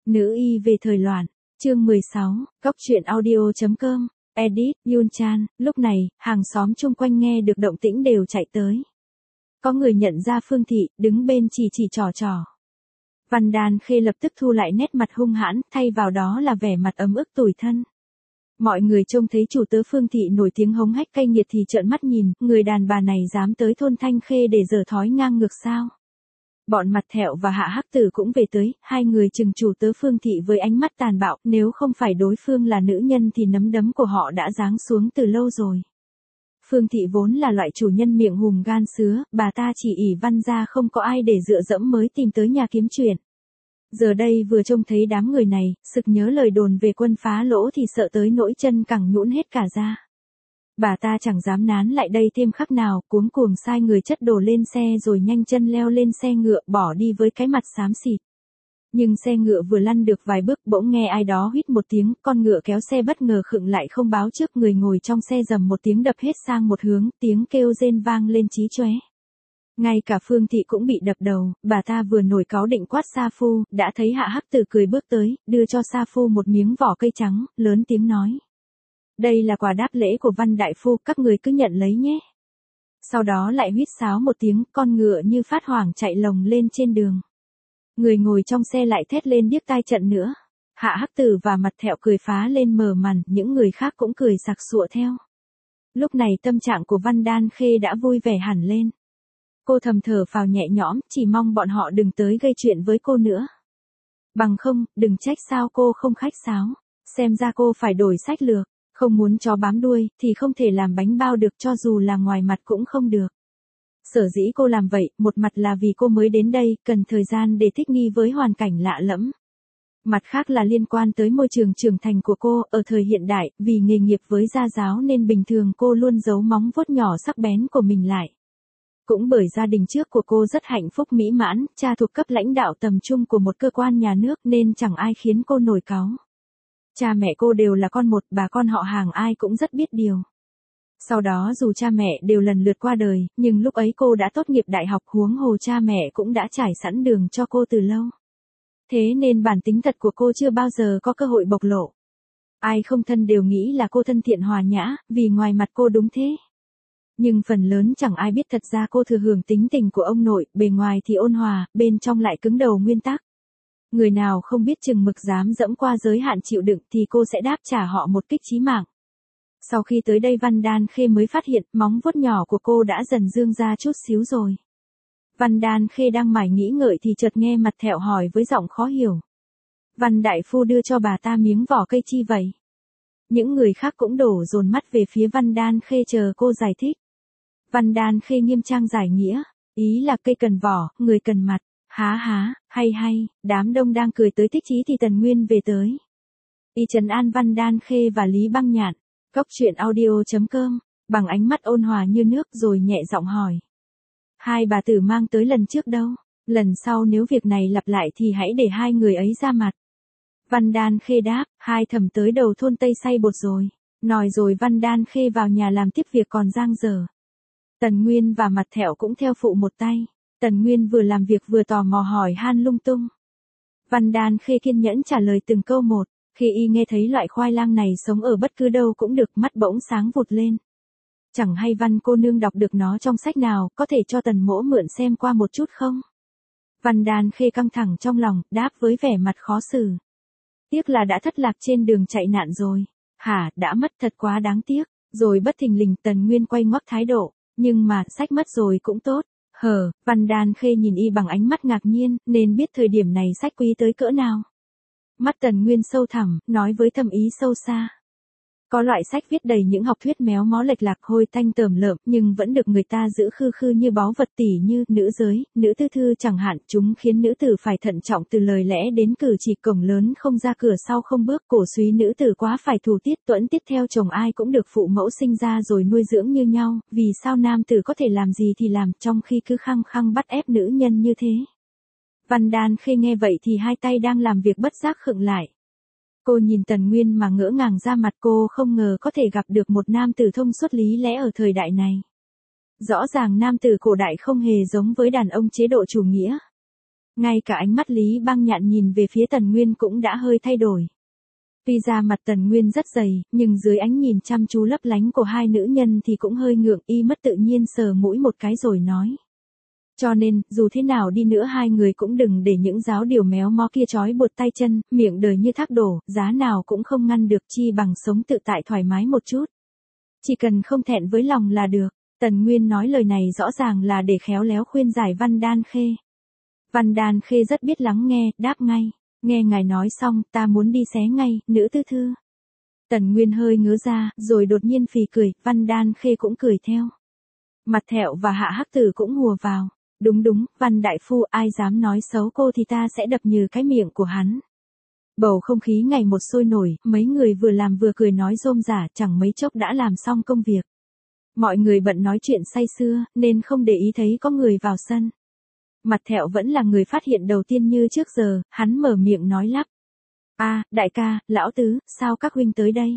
Nữ y về thời loạn, chương 16, góc truyện audio.com, edit, Yun Chan. Lúc này, hàng xóm chung quanh nghe được động tĩnh đều chạy tới. Có người nhận ra Phương Thị, đứng bên chỉ trò trò. Văn Đan Khê lập tức thu lại nét mặt hung hãn, thay vào đó là vẻ mặt ấm ức tủi thân. Mọi người trông thấy chủ tớ Phương Thị nổi tiếng hống hách cay nghiệt thì trợn mắt nhìn, người đàn bà này dám tới thôn Thanh Khê để giở thói ngang ngược sao? Bọn Mặt Thẹo và Hạ Hắc Tử cũng về tới, hai người trừng chủ tớ Phương Thị với ánh mắt tàn bạo, nếu không phải đối phương là nữ nhân thì nắm đấm của họ đã giáng xuống từ lâu rồi. Phương Thị vốn là loại chủ nhân miệng hùm gan sứa, bà ta chỉ ỷ Văn gia không có ai để dựa dẫm mới tìm tới nhà kiếm chuyện. Giờ đây vừa trông thấy đám người này, sực nhớ lời đồn về quân phá lỗ thì sợ tới nỗi chân cẳng nhũn hết cả ra. Bà ta chẳng dám nán lại đây thêm khắc nào, cuống cuồng sai người chất đồ lên xe rồi nhanh chân leo lên xe ngựa bỏ đi với cái mặt xám xịt. Nhưng xe ngựa vừa lăn được vài bước bỗng nghe ai đó huýt một tiếng, con ngựa kéo xe bất ngờ khựng lại không báo trước, người ngồi trong xe rầm một tiếng đập hết sang một hướng, tiếng kêu rên vang lên chí chóe. Ngay cả Phương Thị cũng bị đập đầu, bà ta vừa nổi cáu định quát Sa Phu, đã thấy Hạ Hắc Tử cười bước tới, đưa cho Sa Phu một miếng vỏ cây trắng, lớn tiếng nói. Đây là quà đáp lễ của Văn Đại Phu, các người cứ nhận lấy nhé. Sau đó lại huýt sáo một tiếng, con ngựa như phát hoảng chạy lồng lên trên đường. Người ngồi trong xe lại thét lên điếc tai trận nữa. Hạ Hắc Tử và Mặt Thẹo cười phá lên mờ màn, những người khác cũng cười sặc sụa theo. Lúc này tâm trạng của Văn Đan Khê đã vui vẻ hẳn lên. Cô thầm thở phào nhẹ nhõm, chỉ mong bọn họ đừng tới gây chuyện với cô nữa. Bằng không, đừng trách sao cô không khách sáo. Xem ra cô phải đổi sách lược. Không muốn chó bám đuôi, thì không thể làm bánh bao được, cho dù là ngoài mặt cũng không được. Sở dĩ cô làm vậy, một mặt là vì cô mới đến đây, cần thời gian để thích nghi với hoàn cảnh lạ lẫm. Mặt khác là liên quan tới môi trường trưởng thành của cô, ở thời hiện đại, vì nghề nghiệp với gia giáo nên bình thường cô luôn giấu móng vuốt nhỏ sắc bén của mình lại. Cũng bởi gia đình trước của cô rất hạnh phúc mỹ mãn, cha thuộc cấp lãnh đạo tầm trung của một cơ quan nhà nước nên chẳng ai khiến cô nổi cáu. Cha mẹ cô đều là con một, bà con họ hàng ai cũng rất biết điều. Sau đó dù cha mẹ đều lần lượt qua đời, nhưng lúc ấy cô đã tốt nghiệp đại học, huống hồ cha mẹ cũng đã trải sẵn đường cho cô từ lâu. Thế nên bản tính thật của cô chưa bao giờ có cơ hội bộc lộ. Ai không thân đều nghĩ là cô thân thiện hòa nhã, vì ngoài mặt cô đúng thế. Nhưng phần lớn chẳng ai biết thật ra cô thừa hưởng tính tình của ông nội, bề ngoài thì ôn hòa, bên trong lại cứng đầu nguyên tắc. Người nào không biết chừng mực dám dẫm qua giới hạn chịu đựng thì cô sẽ đáp trả họ một kích chí mạng. Sau khi tới đây Văn Đan Khê mới phát hiện móng vuốt nhỏ của cô đã dần dương ra chút xíu rồi. Văn Đan Khê đang mải nghĩ ngợi thì chợt nghe Mặt Thẹo hỏi với giọng khó hiểu. Văn Đại Phu đưa cho bà ta miếng vỏ cây chi vậy? Những người khác cũng đổ dồn mắt về phía Văn Đan Khê chờ cô giải thích. Văn Đan Khê nghiêm trang giải nghĩa, ý là cây cần vỏ, người cần mặt. Há, hay, đám đông đang cười tới thích chí thì Tần Nguyên về tới. Y trấn an Văn Đan Khê và Lý Băng Nhạn. Góc truyện audio.com, bằng ánh mắt ôn hòa như nước rồi nhẹ giọng hỏi. Hai bà tử mang tới lần trước đâu? Lần sau nếu việc này lặp lại thì hãy để hai người ấy ra mặt. Văn Đan Khê đáp, hai thẩm tới đầu thôn Tây xay bột rồi. Nói rồi Văn Đan Khê vào nhà làm tiếp việc còn dang dở. Tần Nguyên và Mặt Thẹo cũng theo phụ một tay. Tần Nguyên vừa làm việc vừa tò mò hỏi han lung tung. Văn Đan Khê kiên nhẫn trả lời từng câu một. Khi y nghe thấy loại khoai lang này sống ở bất cứ đâu cũng được, mắt bỗng sáng vụt lên. Chẳng hay Văn cô nương đọc được nó trong sách nào, có thể cho Tần mỗ mượn xem qua một chút không? Văn Đan Khê căng thẳng trong lòng, đáp với vẻ mặt khó xử. Tiếc là đã thất lạc trên đường chạy nạn rồi. Hả, đã mất, thật quá đáng tiếc. Rồi bất thình lình Tần Nguyên quay ngoắt thái độ. Nhưng mà, sách mất rồi cũng tốt. Văn Đan Khê nhìn y bằng ánh mắt ngạc nhiên, nên biết thời điểm này sách quý tới cỡ nào. Mắt Tần Nguyên sâu thẳm, nói với thâm ý sâu xa. Có loại sách viết đầy những học thuyết méo mó lệch lạc hôi tanh tởm lợm, nhưng vẫn được người ta giữ khư khư như báu vật, tỉ như nữ giới, nữ tư thư chẳng hạn, chúng khiến nữ tử phải thận trọng từ lời lẽ đến cử chỉ, cổng lớn không ra cửa sau không bước, cổ súy nữ tử quá phải thủ tiết tuẫn tiết theo chồng ai cũng được phụ mẫu sinh ra rồi nuôi dưỡng như nhau, vì sao nam tử có thể làm gì thì làm, trong khi cứ khăng khăng bắt ép nữ nhân như thế. Văn Đan Khê nghe vậy thì hai tay đang làm việc bất giác khựng lại. Cô nhìn Tần Nguyên mà ngỡ ngàng ra mặt, cô không ngờ có thể gặp được một nam tử thông suốt lý lẽ ở thời đại này. Rõ ràng nam tử cổ đại không hề giống với đàn ông chế độ chủ nghĩa. Ngay cả ánh mắt Lý Băng Nhạn nhìn về phía Tần Nguyên cũng đã hơi thay đổi. Tuy ra mặt Tần Nguyên rất dày, nhưng dưới ánh nhìn chăm chú lấp lánh của hai nữ nhân thì cũng hơi ngượng, y mất tự nhiên sờ mũi một cái rồi nói. Cho nên, dù thế nào đi nữa hai người cũng đừng để những giáo điều méo mó kia trói buộc tay chân, miệng đời như thác đổ, giá nào cũng không ngăn được, chi bằng sống tự tại thoải mái một chút. Chỉ cần không thẹn với lòng là được. Tần Nguyên nói lời này rõ ràng là để khéo léo khuyên giải Văn Đan Khê. Văn Đan Khê rất biết lắng nghe, đáp ngay. Nghe ngài nói xong, ta muốn đi xé ngay, nữ tư thư. Tần Nguyên hơi ngớ ra, rồi đột nhiên phì cười, Văn Đan Khê cũng cười theo. Mặt Thẹo và Hạ Hắc Tử cũng hùa vào. Đúng đúng, Văn Đại Phu, ai dám nói xấu cô thì ta sẽ đập nhừ cái miệng của hắn. Bầu không khí ngày một sôi nổi, mấy người vừa làm vừa cười nói rôm rả, chẳng mấy chốc đã làm xong công việc. Mọi người bận nói chuyện say sưa, nên không để ý thấy có người vào sân. Mặt Thẹo vẫn là người phát hiện đầu tiên như trước giờ, hắn mở miệng nói lắp. Đại ca, lão tứ, sao các huynh tới đây?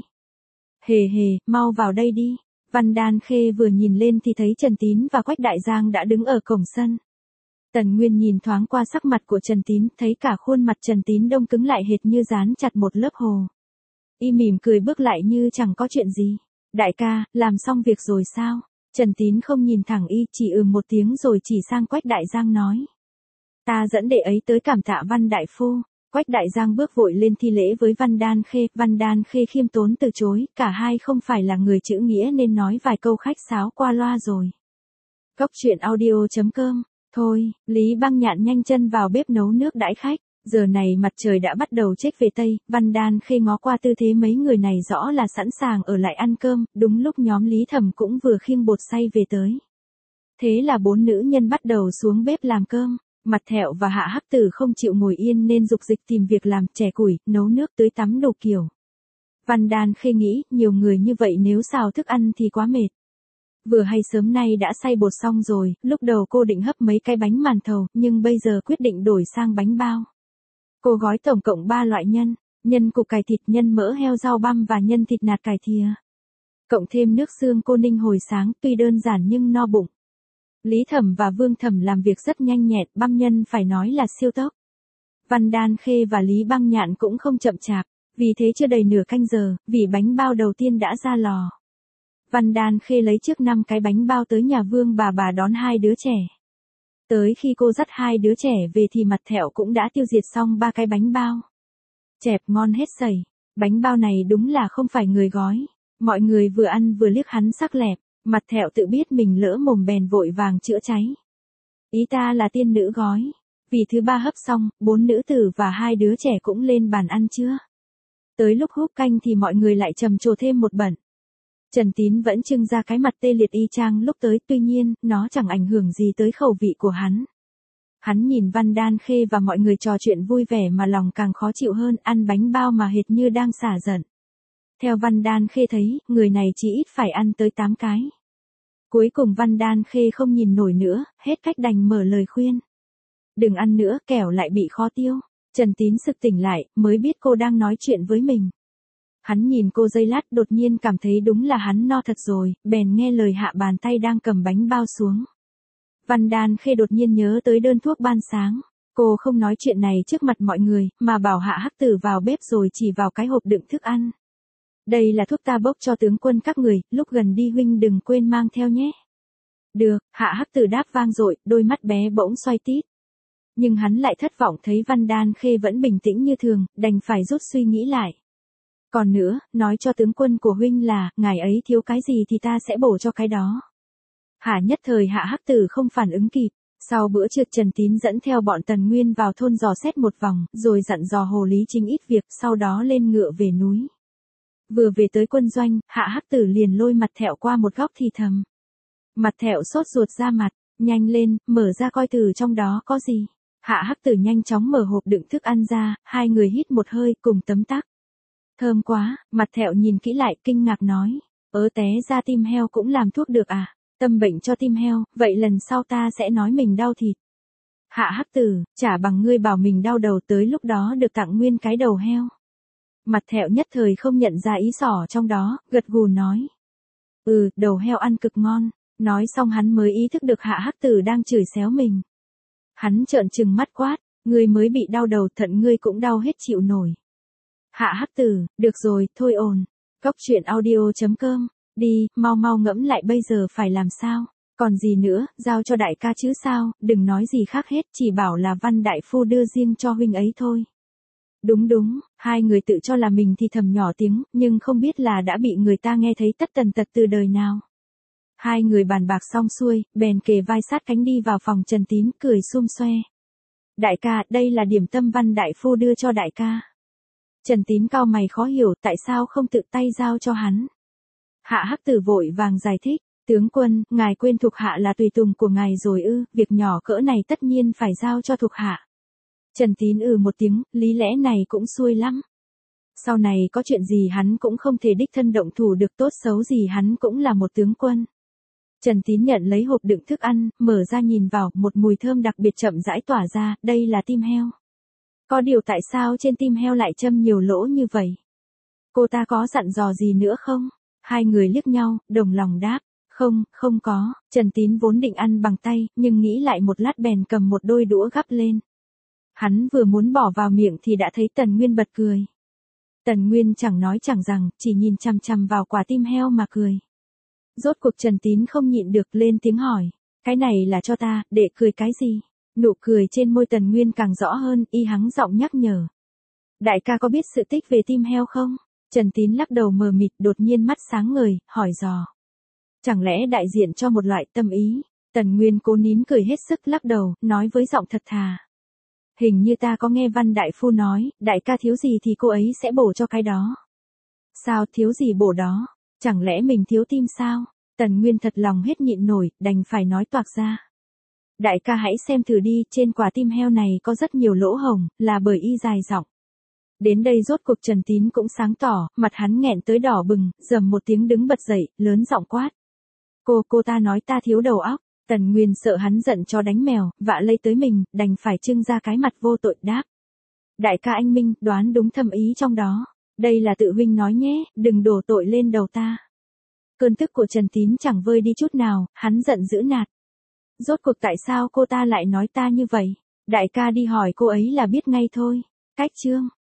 Hề hề, mau vào đây đi. Văn Đan Khê vừa nhìn lên thì thấy Trần Tín và Quách Đại Giang đã đứng ở cổng sân. Tần Nguyên nhìn thoáng qua sắc mặt của Trần Tín, thấy cả khuôn mặt Trần Tín đông cứng lại hệt như dán chặt một lớp hồ. Y mỉm cười bước lại như chẳng có chuyện gì. Đại ca, làm xong việc rồi sao? Trần Tín không nhìn thẳng y, chỉ một tiếng rồi chỉ sang Quách Đại Giang nói. Ta dẫn đệ ấy tới cảm tạ Văn Đại Phu. Quách Đại Giang bước vội lên thi lễ với Văn Đan Khê khiêm tốn từ chối, cả hai không phải là người chữ nghĩa nên nói vài câu khách sáo qua loa rồi. Cốc truyện audio.com. Thôi, Lý Băng Nhạn nhanh chân vào bếp nấu nước đãi khách. Giờ này mặt trời đã bắt đầu chếch về Tây, Văn Đan Khê ngó qua tư thế mấy người này rõ là sẵn sàng ở lại ăn cơm, đúng lúc nhóm Lý Thẩm cũng vừa khiêng bột xay về tới. Thế là bốn nữ nhân bắt đầu xuống bếp làm cơm. Mặt Thẹo và Hạ Hắc Tử không chịu ngồi yên nên dục dịch tìm việc làm, chẻ củi, nấu nước, tưới tắm đủ kiểu. Văn Đan Khê nghĩ, nhiều người như vậy nếu xào thức ăn thì quá mệt. Vừa hay sớm nay đã xay bột xong rồi, lúc đầu cô định hấp mấy cái bánh màn thầu, nhưng bây giờ quyết định đổi sang bánh bao. Cô gói tổng cộng 3 loại nhân củ cải thịt, nhân mỡ heo rau băm và nhân thịt nạc cải thìa. Cộng thêm nước xương cô ninh hồi sáng, tuy đơn giản nhưng no bụng. Lý Thẩm và Vương Thẩm làm việc rất nhanh nhẹn, băm nhân phải nói là siêu tốc. Văn Đan Khê và Lý Băng Nhạn cũng không chậm chạp, vì thế chưa đầy nửa canh giờ, vỉ bánh bao đầu tiên đã ra lò. Văn Đan Khê lấy trước 5 cái bánh bao tới nhà Vương bà đón 2 đứa trẻ. Tới khi cô dắt 2 đứa trẻ về thì Mặt Thẹo cũng đã tiêu diệt xong 3 cái bánh bao. Chẹp ngon hết sẩy, bánh bao này đúng là không phải người gói. Mọi người vừa ăn vừa liếc hắn sắc lẹp. Mặt Thẹo tự biết mình lỡ mồm bèn vội vàng chữa cháy. Ý ta là tiên nữ gói. Vì thứ 3 hấp xong, 4 nữ tử và 2 đứa trẻ cũng lên bàn ăn chưa. Tới lúc húp canh thì mọi người lại trầm trồ thêm một bận. Trần Tín vẫn trưng ra cái mặt tê liệt y chang lúc tới, tuy nhiên, nó chẳng ảnh hưởng gì tới khẩu vị của hắn. Hắn nhìn Văn Đan Khê và mọi người trò chuyện vui vẻ mà lòng càng khó chịu hơn, ăn bánh bao mà hệt như đang xả giận. Theo Văn Đan Khê thấy, người này chỉ ít phải ăn tới 8 cái. Cuối cùng Văn Đan Khê không nhìn nổi nữa, hết cách đành mở lời khuyên. Đừng ăn nữa, kẻo lại bị khó tiêu. Trần Tín sực tỉnh lại, mới biết cô đang nói chuyện với mình. Hắn nhìn cô giây lát, đột nhiên cảm thấy đúng là hắn no thật rồi, bèn nghe lời hạ bàn tay đang cầm bánh bao xuống. Văn Đan Khê đột nhiên nhớ tới đơn thuốc ban sáng. Cô không nói chuyện này trước mặt mọi người, mà bảo Hạ Hắc Tử vào bếp rồi chỉ vào cái hộp đựng thức ăn. Đây là thuốc ta bốc cho tướng quân các người, lúc gần đi huynh đừng quên mang theo nhé. Được, Hạ Hắc Tử đáp vang dội, đôi mắt bé bỗng xoay tít. Nhưng hắn lại thất vọng thấy Văn Đan Khê vẫn bình tĩnh như thường, đành phải rút suy nghĩ lại. Còn nữa, nói cho tướng quân của huynh là, ngài ấy thiếu cái gì thì ta sẽ bổ cho cái đó. Hạ nhất thời Hạ Hắc Tử không phản ứng kịp. Sau bữa trưa Trần Tín dẫn theo bọn Tần Nguyên vào thôn dò xét một vòng, rồi dặn dò Hồ Lý Chính ít việc, sau đó lên ngựa về núi. Vừa về tới quân doanh, Hạ Hắc Tử liền lôi Mặt Thẹo qua một góc thì thầm. Mặt Thẹo sốt ruột ra mặt, nhanh lên, mở ra coi từ trong đó có gì. Hạ Hắc Tử nhanh chóng mở hộp đựng thức ăn ra, hai người hít một hơi cùng tấm tắc. Thơm quá, Mặt Thẹo nhìn kỹ lại kinh ngạc nói. Té ra tim heo cũng làm thuốc được à? Tâm bệnh cho tim heo, vậy lần sau ta sẽ nói mình đau thịt. Hạ Hắc Tử, chả bằng ngươi bảo mình đau đầu, tới lúc đó được tặng nguyên cái đầu heo. Mặt Thẹo nhất thời không nhận ra ý xỏ trong đó, gật gù nói. Đầu heo ăn cực ngon. Nói xong hắn mới ý thức được Hạ Hắc Tử đang chửi xéo mình. Hắn trợn trừng mắt quát, Ngươi mới bị đau đầu, thận ngươi cũng đau hết chịu nổi. Hạ Hắc Tử, được rồi, thôi ồn. Cóc truyện audio.com, đi, mau mau ngẫm lại bây giờ phải làm sao. Còn gì nữa, giao cho đại ca chứ sao, đừng nói gì khác hết, chỉ bảo là Văn đại phu đưa riêng cho huynh ấy thôi. Đúng đúng, hai người tự cho là mình thì thầm nhỏ tiếng, nhưng không biết là đã bị người ta nghe thấy tất tần tật từ đời nào. Hai người bàn bạc xong xuôi, bèn kề vai sát cánh đi vào phòng Trần Tín, cười sum xoe. Đại ca, đây là điểm tâm Văn đại phu đưa cho đại ca. Trần Tín cau mày khó hiểu tại sao không tự tay giao cho hắn. Hạ Hắc Tử vội vàng giải thích, tướng quân, ngài quên thuộc hạ là tùy tùng của ngài rồi ư, việc nhỏ cỡ này tất nhiên phải giao cho thuộc hạ. Trần Tín một tiếng, lý lẽ này cũng xuôi lắm. Sau này có chuyện gì hắn cũng không thể đích thân động thủ được, tốt xấu gì hắn cũng là một tướng quân. Trần Tín nhận lấy hộp đựng thức ăn, mở ra nhìn vào, một mùi thơm đặc biệt chậm rãi tỏa ra, đây là tim heo. Có điều tại sao trên tim heo lại châm nhiều lỗ như vậy? Cô ta có dặn dò gì nữa không? Hai người liếc nhau, đồng lòng đáp. Không, không có. Trần Tín vốn định ăn bằng tay, nhưng nghĩ lại một lát bèn cầm một đôi đũa gắp lên. Hắn vừa muốn bỏ vào miệng thì đã thấy Tần Nguyên bật cười. Tần Nguyên chẳng nói chẳng rằng, chỉ nhìn chằm chằm vào quả tim heo mà cười. Rốt cuộc Trần Tín không nhịn được lên tiếng hỏi. Cái này là cho ta, để cười cái gì? Nụ cười trên môi Tần Nguyên càng rõ hơn, y hắng giọng nhắc nhở. Đại ca có biết sự tích về tim heo không? Trần Tín lắc đầu mờ mịt, đột nhiên mắt sáng ngời, hỏi dò. Chẳng lẽ đại diện cho một loại tâm ý? Tần Nguyên cố nín cười hết sức lắc đầu, nói với giọng thật thà. Hình như ta có nghe Văn đại phu nói, đại ca thiếu gì thì cô ấy sẽ bổ cho cái đó. Sao thiếu gì bổ đó? Chẳng lẽ mình thiếu tim sao? Tần Nguyên thật lòng hết nhịn nổi, đành phải nói toạc ra. Đại ca hãy xem thử đi, trên quả tim heo này có rất nhiều lỗ hổng, là bởi y dài giọng. Đến đây rốt cuộc Trần Tín cũng sáng tỏ, mặt hắn nghẹn tới đỏ bừng, rầm một tiếng đứng bật dậy, lớn giọng quát. Cô ta nói ta thiếu đầu óc. Tần Nguyên sợ hắn giận cho đánh mèo, vạ lây tới mình, đành phải trưng ra cái mặt vô tội đáp. Đại ca anh minh, đoán đúng thâm ý trong đó. Đây là tự huynh nói nhé, đừng đổ tội lên đầu ta. Cơn tức của Trần Tín chẳng vơi đi chút nào, hắn giận dữ nạt. Rốt cuộc tại sao cô ta lại nói ta như vậy? Đại ca đi hỏi cô ấy là biết ngay thôi. Cách chương.